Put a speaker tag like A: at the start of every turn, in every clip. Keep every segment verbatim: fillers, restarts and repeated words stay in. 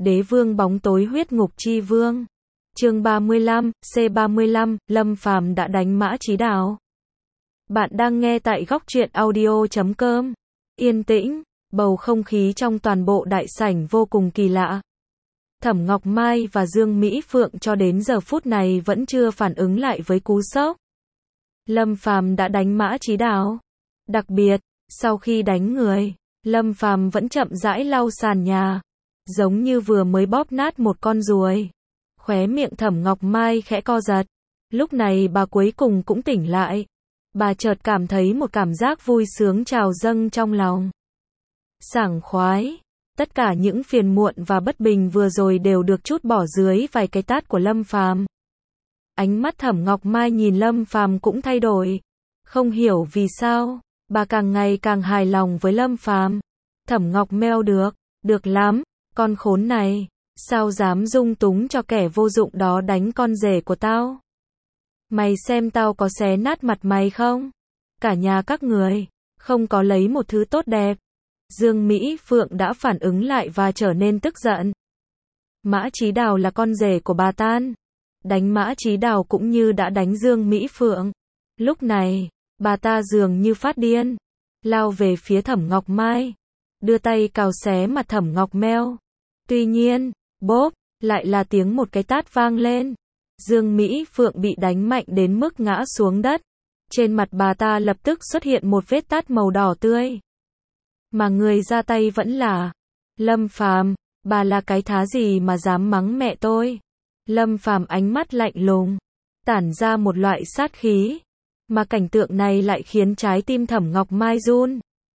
A: Đế vương bóng tối huyết ngục chi vương. Chương ba mươi lăm, C ba mươi lăm, Lâm Phàm đã đánh Mã Chí Đào. Bạn đang nghe tại góc truyện audio chấm com. Yên tĩnh, bầu không khí trong toàn bộ đại sảnh vô cùng kỳ lạ. Thẩm Ngọc Mai và Dương Mỹ Phượng cho đến giờ phút này vẫn chưa phản ứng lại với cú sốc. Lâm Phàm đã đánh Mã Chí Đào. Đặc biệt, sau khi đánh người, Lâm Phàm vẫn chậm rãi lau sàn nhà, giống như vừa mới bóp nát một con ruồi. Khóe miệng Thẩm Ngọc Mai khẽ co giật. Lúc này bà cuối cùng cũng tỉnh lại. Bà chợt cảm thấy một cảm giác vui sướng trào dâng trong lòng. Sảng khoái. Tất cả những phiền muộn và bất bình vừa rồi đều được trút bỏ dưới vài cái tát của Lâm Phàm. Ánh mắt Thẩm Ngọc Mai nhìn Lâm Phàm cũng thay đổi. Không hiểu vì sao, bà càng ngày càng hài lòng với Lâm Phàm. Thẩm Ngọc meo được, được lắm, con khốn này, sao dám dung túng cho kẻ vô dụng đó đánh con rể của tao? Mày xem tao có xé nát mặt mày không? Cả nhà các người, không có lấy một thứ tốt đẹp. Dương Mỹ Phượng đã phản ứng lại và trở nên tức giận. Mã Chí Đào là con rể của bà Tan. Đánh Mã Chí Đào cũng như đã đánh Dương Mỹ Phượng. Lúc này, bà ta dường như phát điên, lao về phía Thẩm Ngọc Mai, đưa tay cào xé mặt Thẩm Ngọc meo. Tuy nhiên, bốp, lại là tiếng một cái tát vang lên. Dương Mỹ Phượng bị đánh mạnh đến mức ngã xuống đất. Trên mặt bà ta lập tức xuất hiện một vết tát màu đỏ tươi. Mà người ra tay vẫn là Lâm Phàm. Bà là cái thá gì mà dám mắng mẹ tôi? Lâm Phàm ánh mắt lạnh lùng, tản ra một loại sát khí. Mà cảnh tượng này lại khiến trái tim Thẩm Ngọc Mai run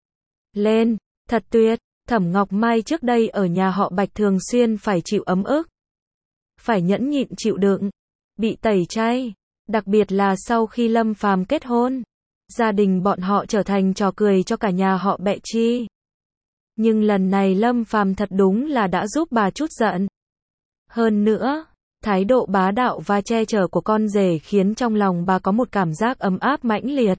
A: lên. Thật tuyệt. Thẩm Ngọc Mai trước đây ở nhà họ Bạch thường xuyên phải chịu ấm ức, phải nhẫn nhịn chịu đựng, bị tẩy chay. Đặc biệt là sau khi Lâm Phàm kết hôn, gia đình bọn họ trở thành trò cười cho cả nhà họ Bệ Chi. Nhưng lần này Lâm Phàm thật đúng là đã giúp bà chút giận. Hơn nữa, thái độ bá đạo và che chở của con rể khiến trong lòng bà có một cảm giác ấm áp mãnh liệt.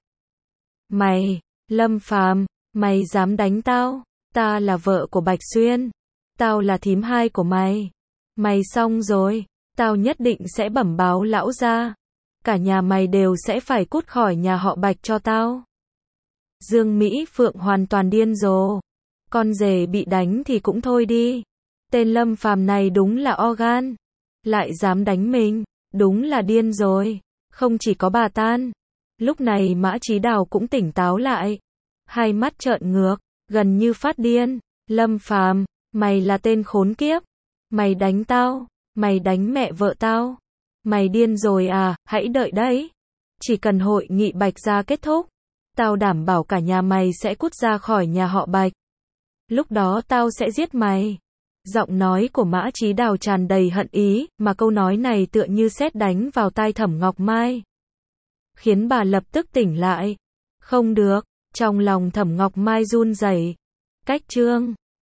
A: Mày, Lâm Phàm, mày dám đánh tao? Ta là vợ của Bạch Xuyên. Tao là thím hai của mày. Mày xong rồi. Tao nhất định sẽ bẩm báo lão gia. Cả nhà mày đều sẽ phải cút khỏi nhà họ Bạch cho tao. Dương Mỹ Phượng hoàn toàn điên rồ. Con rể bị đánh thì cũng thôi đi. Tên Lâm Phàm này đúng là organ. Lại dám đánh mình. Đúng là điên rồi. Không chỉ có bà Tan. Lúc này Mã Chí Đào cũng tỉnh táo lại. Hai mắt trợn ngược, gần như phát điên. Lâm Phàm, mày là tên khốn kiếp. Mày đánh tao. Mày đánh mẹ vợ tao. Mày điên rồi à? Hãy đợi đấy. Chỉ cần hội nghị Bạch gia kết thúc, tao đảm bảo cả nhà mày sẽ cút ra khỏi nhà họ Bạch. Lúc đó tao sẽ giết mày. Giọng nói của Mã Chí Đào tràn đầy hận ý, mà câu nói này tựa như sét đánh vào tai Thẩm Ngọc Mai, khiến bà lập tức tỉnh lại. Không được. Trong lòng Thẩm Ngọc Mai run rẩy. Cách chương